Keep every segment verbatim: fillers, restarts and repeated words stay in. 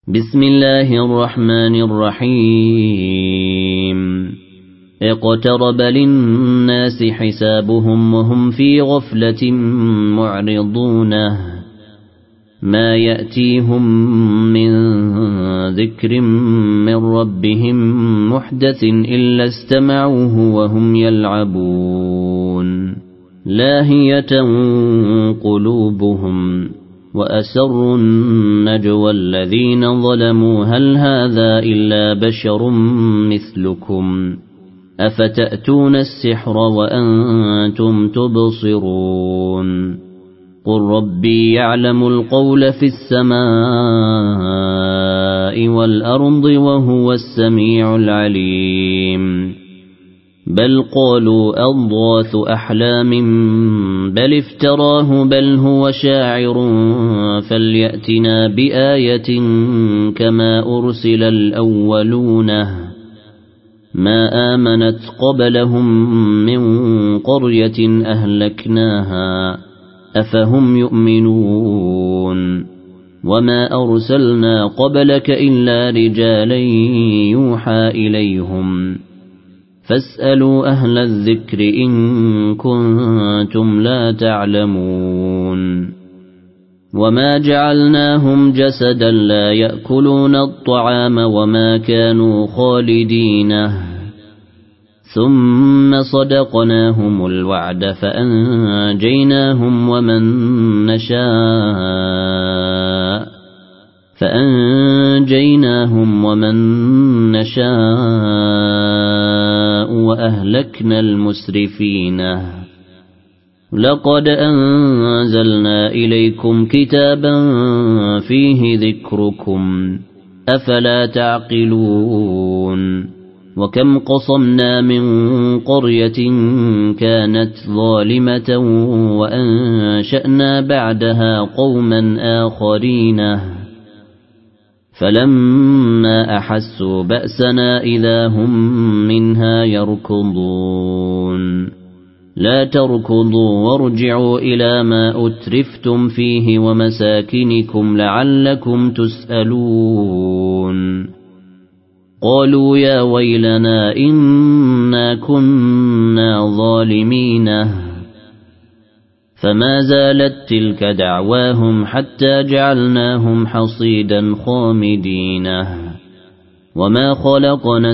بسم الله الرحمن الرحيم اقترب للناس حسابهم وهم في غفلة معرضون ما يأتيهم من ذكر من ربهم محدث إلا استمعوه وهم يلعبون لاهية قلوبهم وأسروا النجوى الذين ظلموا هل هذا إلا بشر مثلكم أفتأتون السحر وأنتم تبصرون قل ربي يعلم القول في السماء والأرض وهو السميع العليم بل قالوا أضغاث أحلام بل افتراه بل هو شاعر فليأتنا بآية كما أرسل الأولون ما آمنت قبلهم من قرية أهلكناها أفهم يؤمنون وما أرسلنا قبلك إلا رجالا يوحى إليهم فاسألوا أهل الذكر إن كنتم لا تعلمون وما جعلناهم جسدا لا يأكلون الطعام وما كانوا خالدين ثم صدقناهم الوعد فأنجيناهم ومن نشاء فأنجيناهم ومن نشاء وأهلكنا المسرفين لقد أنزلنا إليكم كتابا فيه ذكركم أفلا تعقلون وكم قصمنا من قرية كانت ظالمة وأنشأنا بعدها قوما آخرين فلما أحسوا بأسنا إذا هم منها يركضون لا تركضوا وارجعوا إلى ما أترفتم فيه ومساكنكم لعلكم تسألون قالوا يا ويلنا إنا كنا ظالمين فما زالت تلك دعواهم حتى جعلناهم حصيدا خامدين وما خلقنا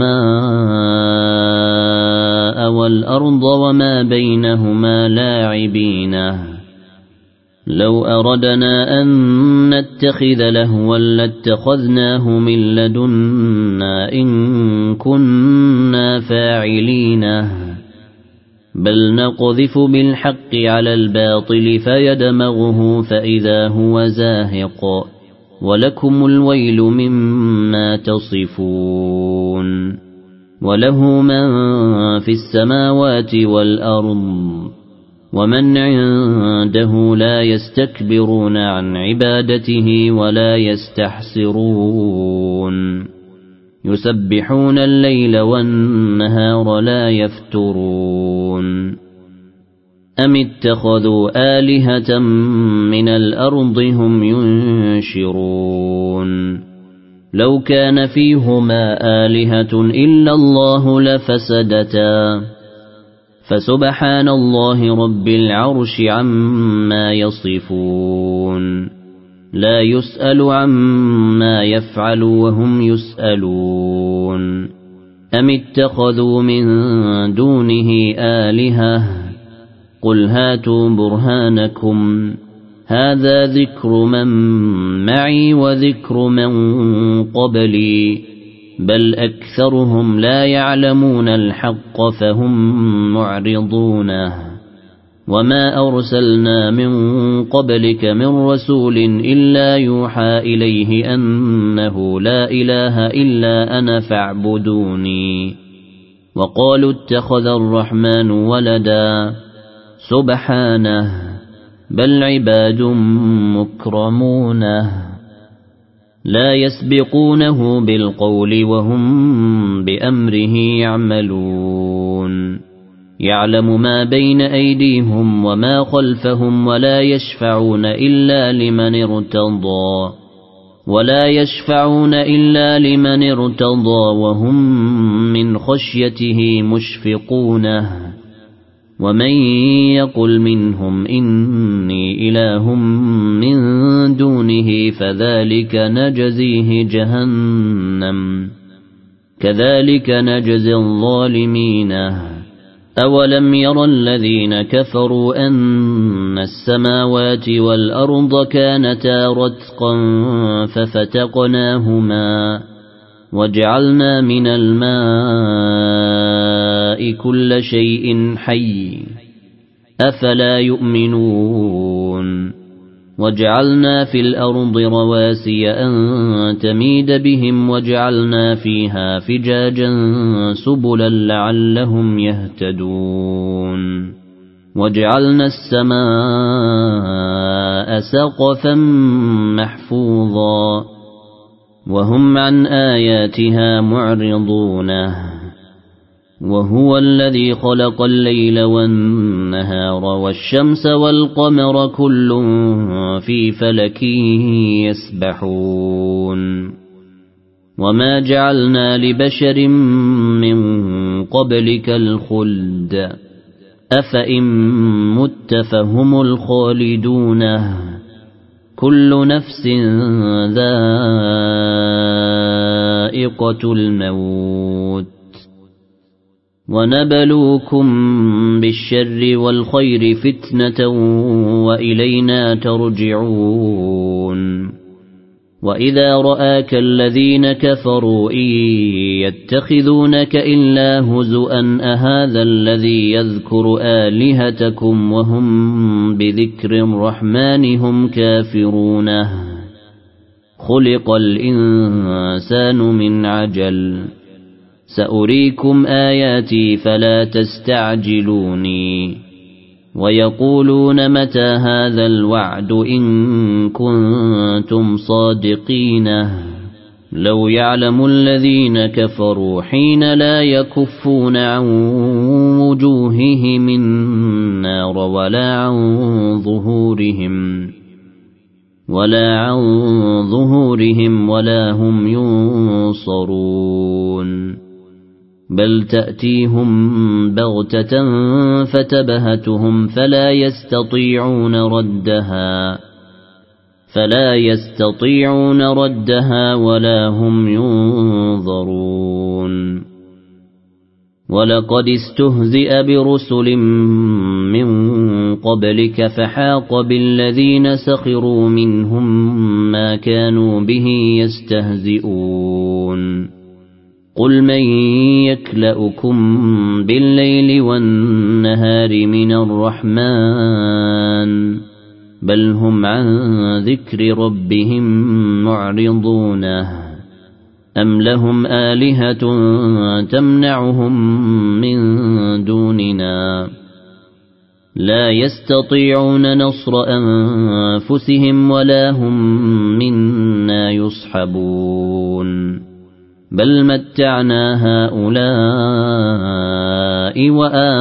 السماء والأرض وما بينهما لاعبين لو أردنا أن نتخذ لهوا لاتخذناه من لدنا إن كنا فاعلين بل نقذف بالحق على الباطل فيدمغه فإذا هو زاهق ولكم الويل مما تصفون وله من في السماوات والأرض ومن عنده لا يستكبرون عن عبادته ولا يستحسرون يسبحون الليل والنهار لا يفترون أم اتخذوا آلهة من الأرض هم ينشرون لو كان فيهما آلهة إلا الله لفسدتا فسبحان الله رب العرش عما يصفون لا يسأل عما يفعل وهم يسألون أم اتخذوا من دونه آلهة قل هاتوا برهانكم هذا ذكر من معي وذكر من قبلي بل أكثرهم لا يعلمون الحق فهم معرضون وما أرسلنا من قبلك من رسول إلا يوحى إليه أنه لا إله إلا أنا فاعبدوني وقالوا اتخذ الرحمن ولدا سبحانه بل عباد مكرمون لا يسبقونه بالقول وهم بأمره يعملون يعلم ما بين أيديهم وما خلفهم ولا يشفعون إلا لمن ارتضى ولا يشفعون إلا لمن ارتضى وهم من خشيته مشفقون ومن يقل منهم إني إله من دونه فذلك نجزيه جهنم كذلك نجزي الظالمين أولم ير الذين كفروا أن السماوات والأرض كانتا رتقا ففتقناهما وجعلنا من الماء كل شيء حي أفلا يؤمنون وجعلنا في الأرض رواسي أن تميد بهم وجعلنا فيها فجاجا سبلا لعلهم يهتدون وجعلنا السماء سقفا محفوظا وهم عن آياتها معرضون وهو الذي خلق الليل والنهار والشمس والقمر كل في فلك يسبحون وما جعلنا لبشر من قبلك الخلد أفإن مت فهم الخالدون كل نفس ذائقة الموت ونبلوكم بالشر والخير فتنة وإلينا ترجعون وإذا رآك الذين كفروا إن يتخذونك إلا هزؤا أهذا الذي يذكر آلهتكم وهم بذكر الرحمن هم كافرون خلق الإنسان من عجل سأريكم آياتي فلا تستعجلوني ويقولون متى هذا الوعد إن كنتم صادقين لو يعلم الذين كفروا حين لا يكفون عن وجوههم النار ولا عن ظهورهم ولا عن ظهورهم ولا هم ينصرون بل تأتيهم بغتة فتبهتهم فلا يستطيعون ردها فلا يستطيعون ردها ولا هم ينظرون ولقد استهزئ برسل من قبلك فحاق بالذين سخروا منهم ما كانوا به يستهزئون قل من يكلؤكم بالليل والنهار من الرحمن بل هم عن ذكر ربهم معرضون أم لهم آلهة تمنعهم من دوننا لا يستطيعون نصر أنفسهم ولا هم منا يصحبون بل متعنا هؤلاء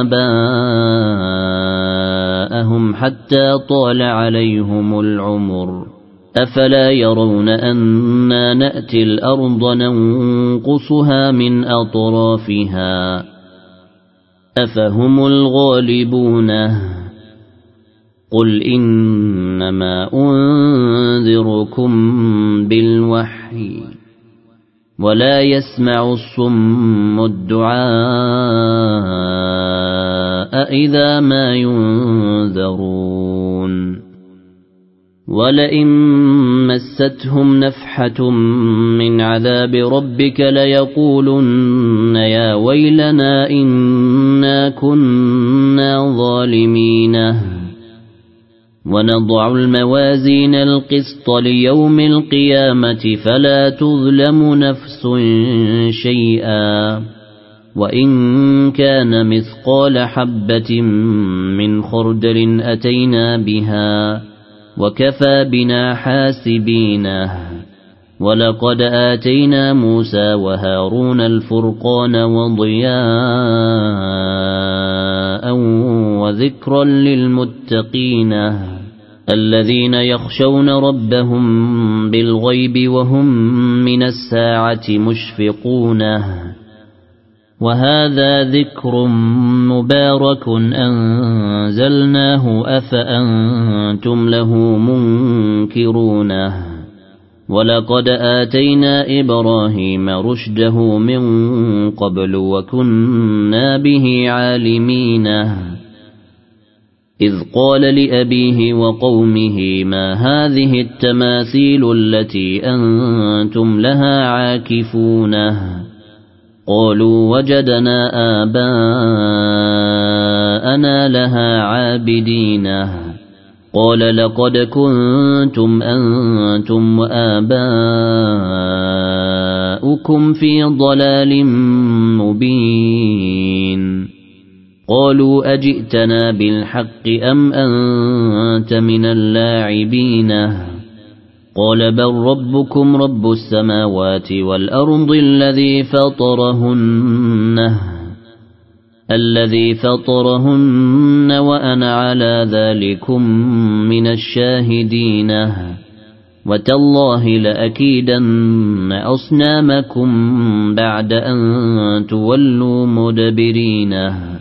وآباءهم حتى طال عليهم العمر أفلا يرون أنا نأتي الأرض ننقصها من أطرافها أفهم الغالبون قل إنما أنذركم بالوحي ولا يسمع الصم الدعاء إذا ما ينذرون ولئن مستهم نفحة من عذاب ربك ليقولن يا ويلنا إنا كنا ظالمين ونضع الموازين القسط ليوم القيامة فلا تظلم نفس شيئا وإن كان مثقال حبة من خردل أتينا بها وكفى بنا حاسبين ولقد آتينا موسى وهارون الفرقان وضياء وذكرا للمتقين الذين يخشون ربهم بالغيب وهم من الساعة مشفقون وهذا ذكر مبارك أنزلناه أفأنتم له منكرون ولقد آتينا إبراهيم رشده من قبل وكنا به عالمين إذ قال لأبيه وقومه ما هذه التماثيل التي أنتم لها عاكفون قالوا وجدنا آباءنا لها عابدين قال لقد كنتم أنتم وآباؤكم في ضلال مبين قالوا أجئتنا بالحق أم أنت من اللاعبين قال بل ربكم رب السماوات والأرض الذي فطرهن الذي فطرهن وأنا على ذلكم من الشاهدين وتالله لأكيدن أصنامكم بعد أن تولوا مدبرين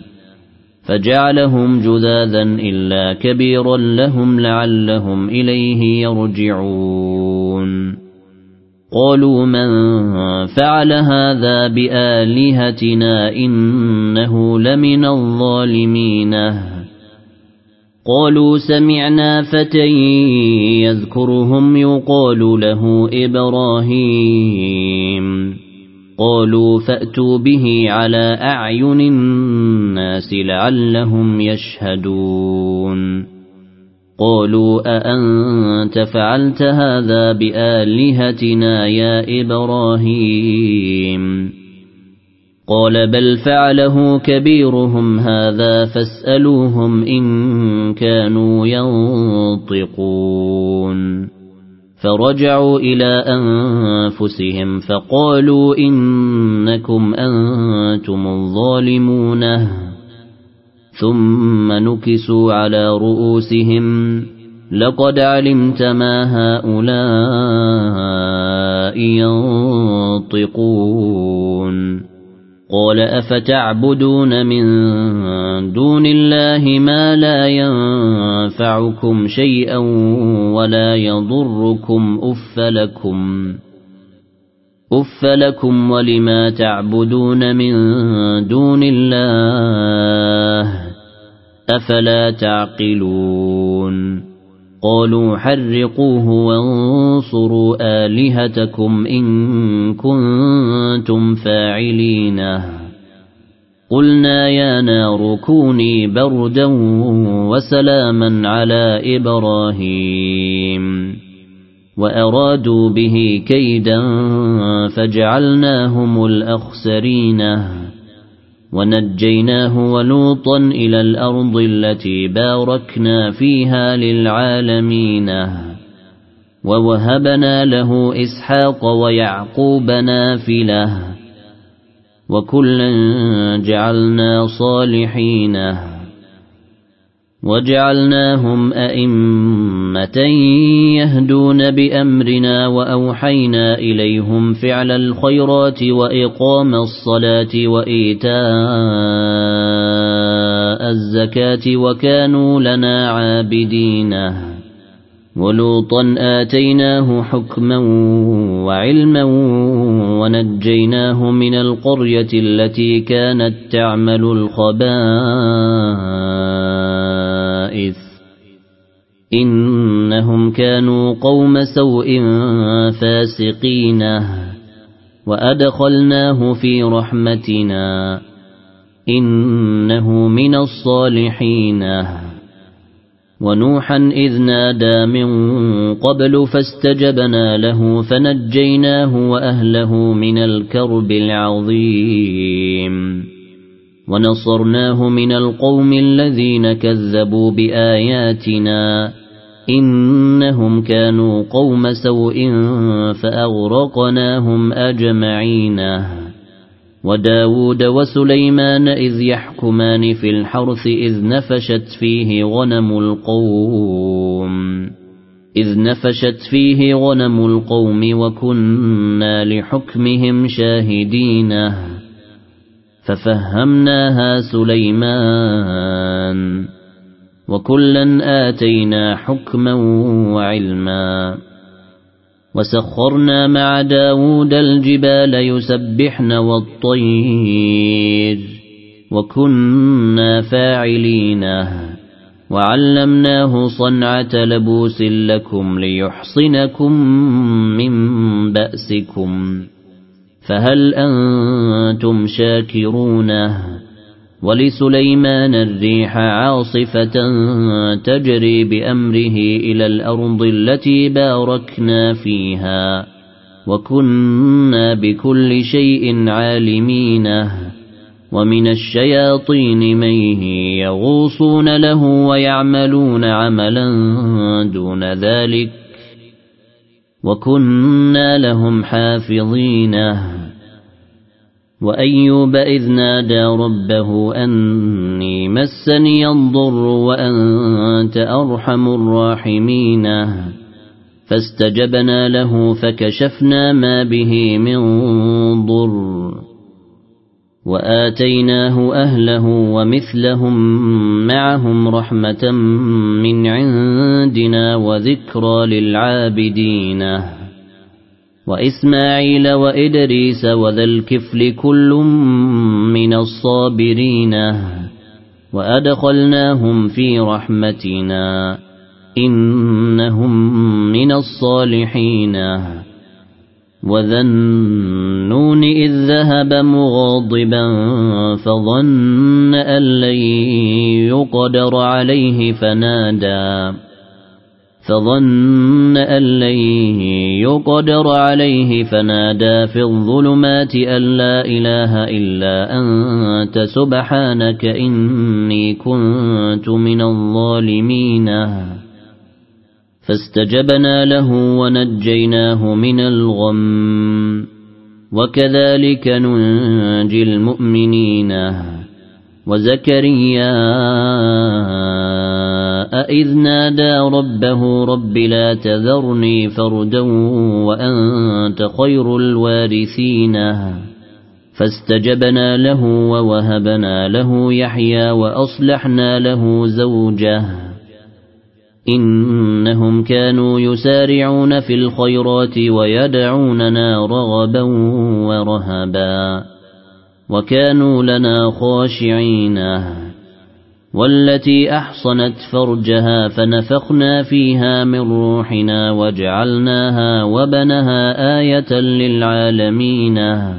فجعلهم جذاذا إلا كبيرا لهم لعلهم إليه يرجعون قالوا من فعل هذا بآلهتنا إنه لمن الظالمين قالوا سمعنا فتى يذكرهم يقال له إبراهيم قالوا فأتوا به على أعين الناس لعلهم يشهدون قالوا أأنت فعلت هذا بآلهتنا يا إبراهيم قال بل فعله كبيرهم هذا فاسألوهم إن كانوا ينطقون فرجعوا إلى أنفسهم فقالوا إنكم أنتم الظالمون ثم نكسوا على رؤوسهم لقد علمت ما هؤلاء ينطقون قال أفتعبدون من دون الله ما لا ينفعكم شيئا ولا يضركم أف لكم أف لكم ولما تعبدون من دون الله أفلا تعقلون قالوا حرقوه وانصروا آلهتكم إن كنتم فاعلين قلنا يا نار كوني بردا وسلاما على إبراهيم وأرادوا به كيدا فجعلناهم الأخسرين ونجيناه ولوطا إلى الأرض التي باركنا فيها للعالمين ووهبنا له إسحاق ويعقوب نافلة وكلا جعلنا صالحين وجعلناهم أئمة يهدون بأمرنا وأوحينا إليهم فعل الخيرات وإقام الصلاة وإيتاء الزكاة وكانوا لنا عابدين ولوطا آتيناه حكما وعلما ونجيناه من القرية التي كانت تعمل الخبائث إنهم كانوا قوم سوء فاسقين وأدخلناه في رحمتنا إنه من الصالحين ونوحا إذ نادى من قبل فاستجبنا له فنجيناه وأهله من الكرب العظيم ونصرناه من القوم الذين كذبوا بآياتنا إنهم كانوا قوم سوء فأغرقناهم أجمعين وداود وسليمان إذ يحكمان في الحرث إذ نفشت فيه غنم القوم إذ نفشت فيه غنم القوم وكنا لحكمهم شاهدين ففهمناها سليمان وكلا آتينا حكما وعلما وسخرنا مع داود الجبال يسبحن والطير وكنا فاعلين وعلمناه صنعة لبوس لكم ليحصنكم من بأسكم فهل أنتم شاكرون ولسليمان الريح عاصفة تجري بأمره إلى الأرض التي باركنا فيها وكنا بكل شيء عالمين ومن الشياطين من يغوصون له ويعملون عملا دون ذلك وكنا لهم حافظين وأيوب إذ نادى ربه أني مسني الضر وأنت أرحم الراحمين فاستجبنا له فكشفنا ما به من ضر وآتيناه أهله ومثلهم معهم رحمة من عندنا وذكرى للعابدين وإسماعيل وإدريس وذا الكفل كل من الصابرين وأدخلناهم في رحمتنا إنهم من الصالحين وذا النون إذ ذهب مغاضبا فظن أن لن يقدر عليه فنادى فظن أن لن يقدر عليه فنادى في الظلمات أن لا إله إلا أنت سبحانك إني كنت من الظالمين فاستجبنا له ونجيناه من الغم وكذلك ننجي المؤمنين وزكريا إذ نادى ربه رب لا تذرني فردا وأنت خير الوارثين فاستجبنا له ووهبنا له يحيى وأصلحنا له زوجه إنهم كانوا يسارعون في الخيرات ويدعوننا رغبا ورهبا وكانوا لنا خاشعين والتي أحصنت فرجها فنفخنا فيها من روحنا وجعلناها وبنها آية للعالمين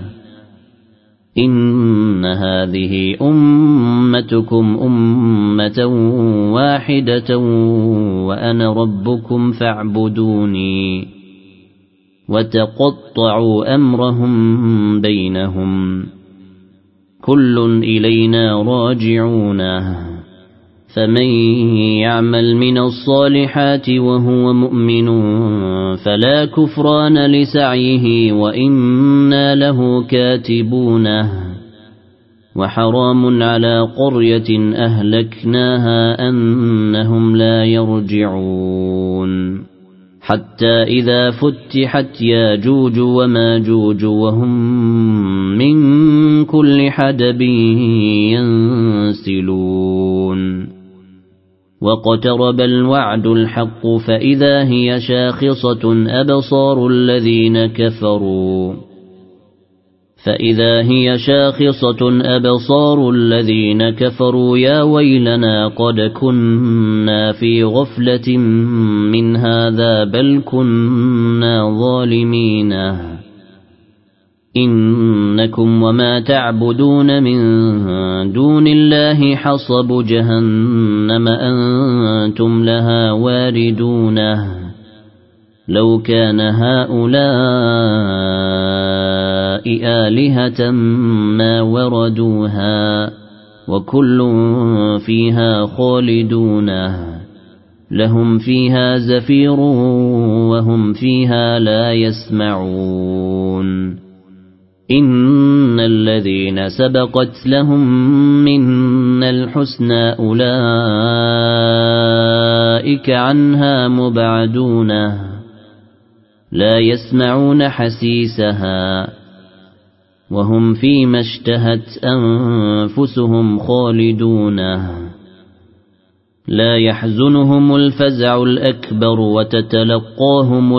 إن هذه أمتكم أمة واحدة وأنا ربكم فاعبدوني وتقطعوا أمرهم بينهم كل إلينا راجعون فمن يعمل من الصالحات وهو مؤمن فلا كفران لسعيه وإنا له كاتبون وحرام على قرية أهلكناها أنهم لا يرجعون حتى إذا فتحت ياجوج وماجوج وهم من كل حدب ينسلون واقترب الوعد الحق فإذا هي شاخصة أبصار الذين كفروا فإذا هي شاخصة أبصار الذين كفروا يا ويلنا قد كنا في غفلة من هذا بل كنا ظالمين إنكم وما تعبدون من دون الله حصب جهنم أنتم لها واردون لو كان هؤلاء آلهة ما وردوها وكل فيها خالدون لهم فيها زفير وهم فيها لا يسمعون إن الذين سبقت لهم منا الحسنى أولئك عنها مبعدون لا يسمعون حسيسها وهم فيما اشتهت أنفسهم خالدون لا يحزنهم الفزع الأكبر وتتلقاهم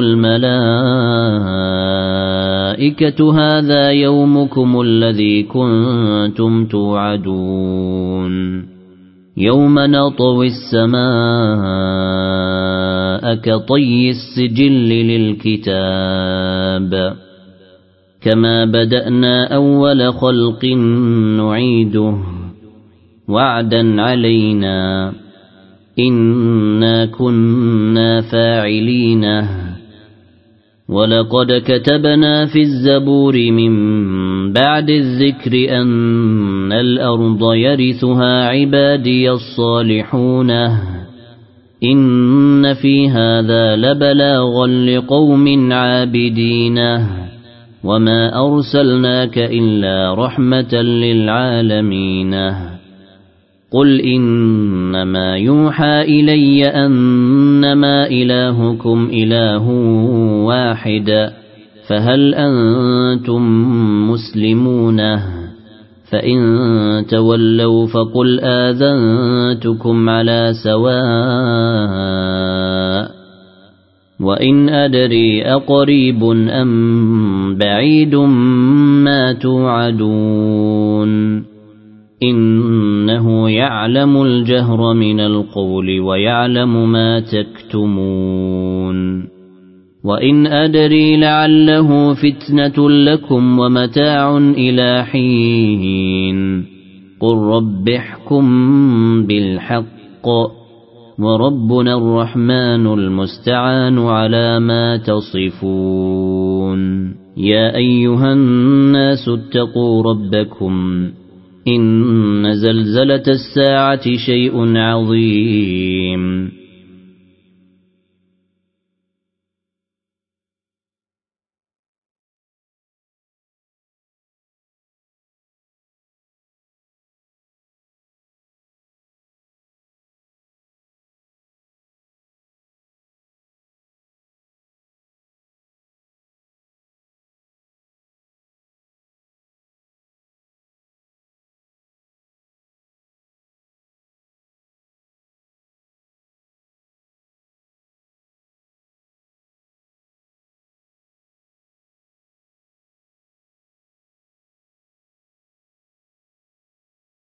الملائكة هذا يومكم الذي كنتم توعدون يوم نطوي السماء كطي السجل للكتاب كما بدأنا أول خلق نعيده وعدا علينا إنا كنا فاعلين ولقد كتبنا في الزبور من بعد الذكر أن الأرض يرثها عبادي الصالحون إن في هذا لبلاغا لقوم عابدين وما أرسلناك إلا رحمة للعالمين قل إنما يوحى إلي أنما إلهكم إله واحد فهل أنتم مسلمون فإن تولوا فقل آذنتكم على سواء وإن أدري أقريب أم بعيد ما توعدون إنه يعلم الجهر من القول ويعلم ما تكتمون وإن أدري لعله فتنة لكم ومتاع إلى حين قل رب احكم بالحق وربنا الرحمن المستعان على ما تصفون يا أيها الناس اتقوا ربكم إن زلزلة الساعة شيء عظيم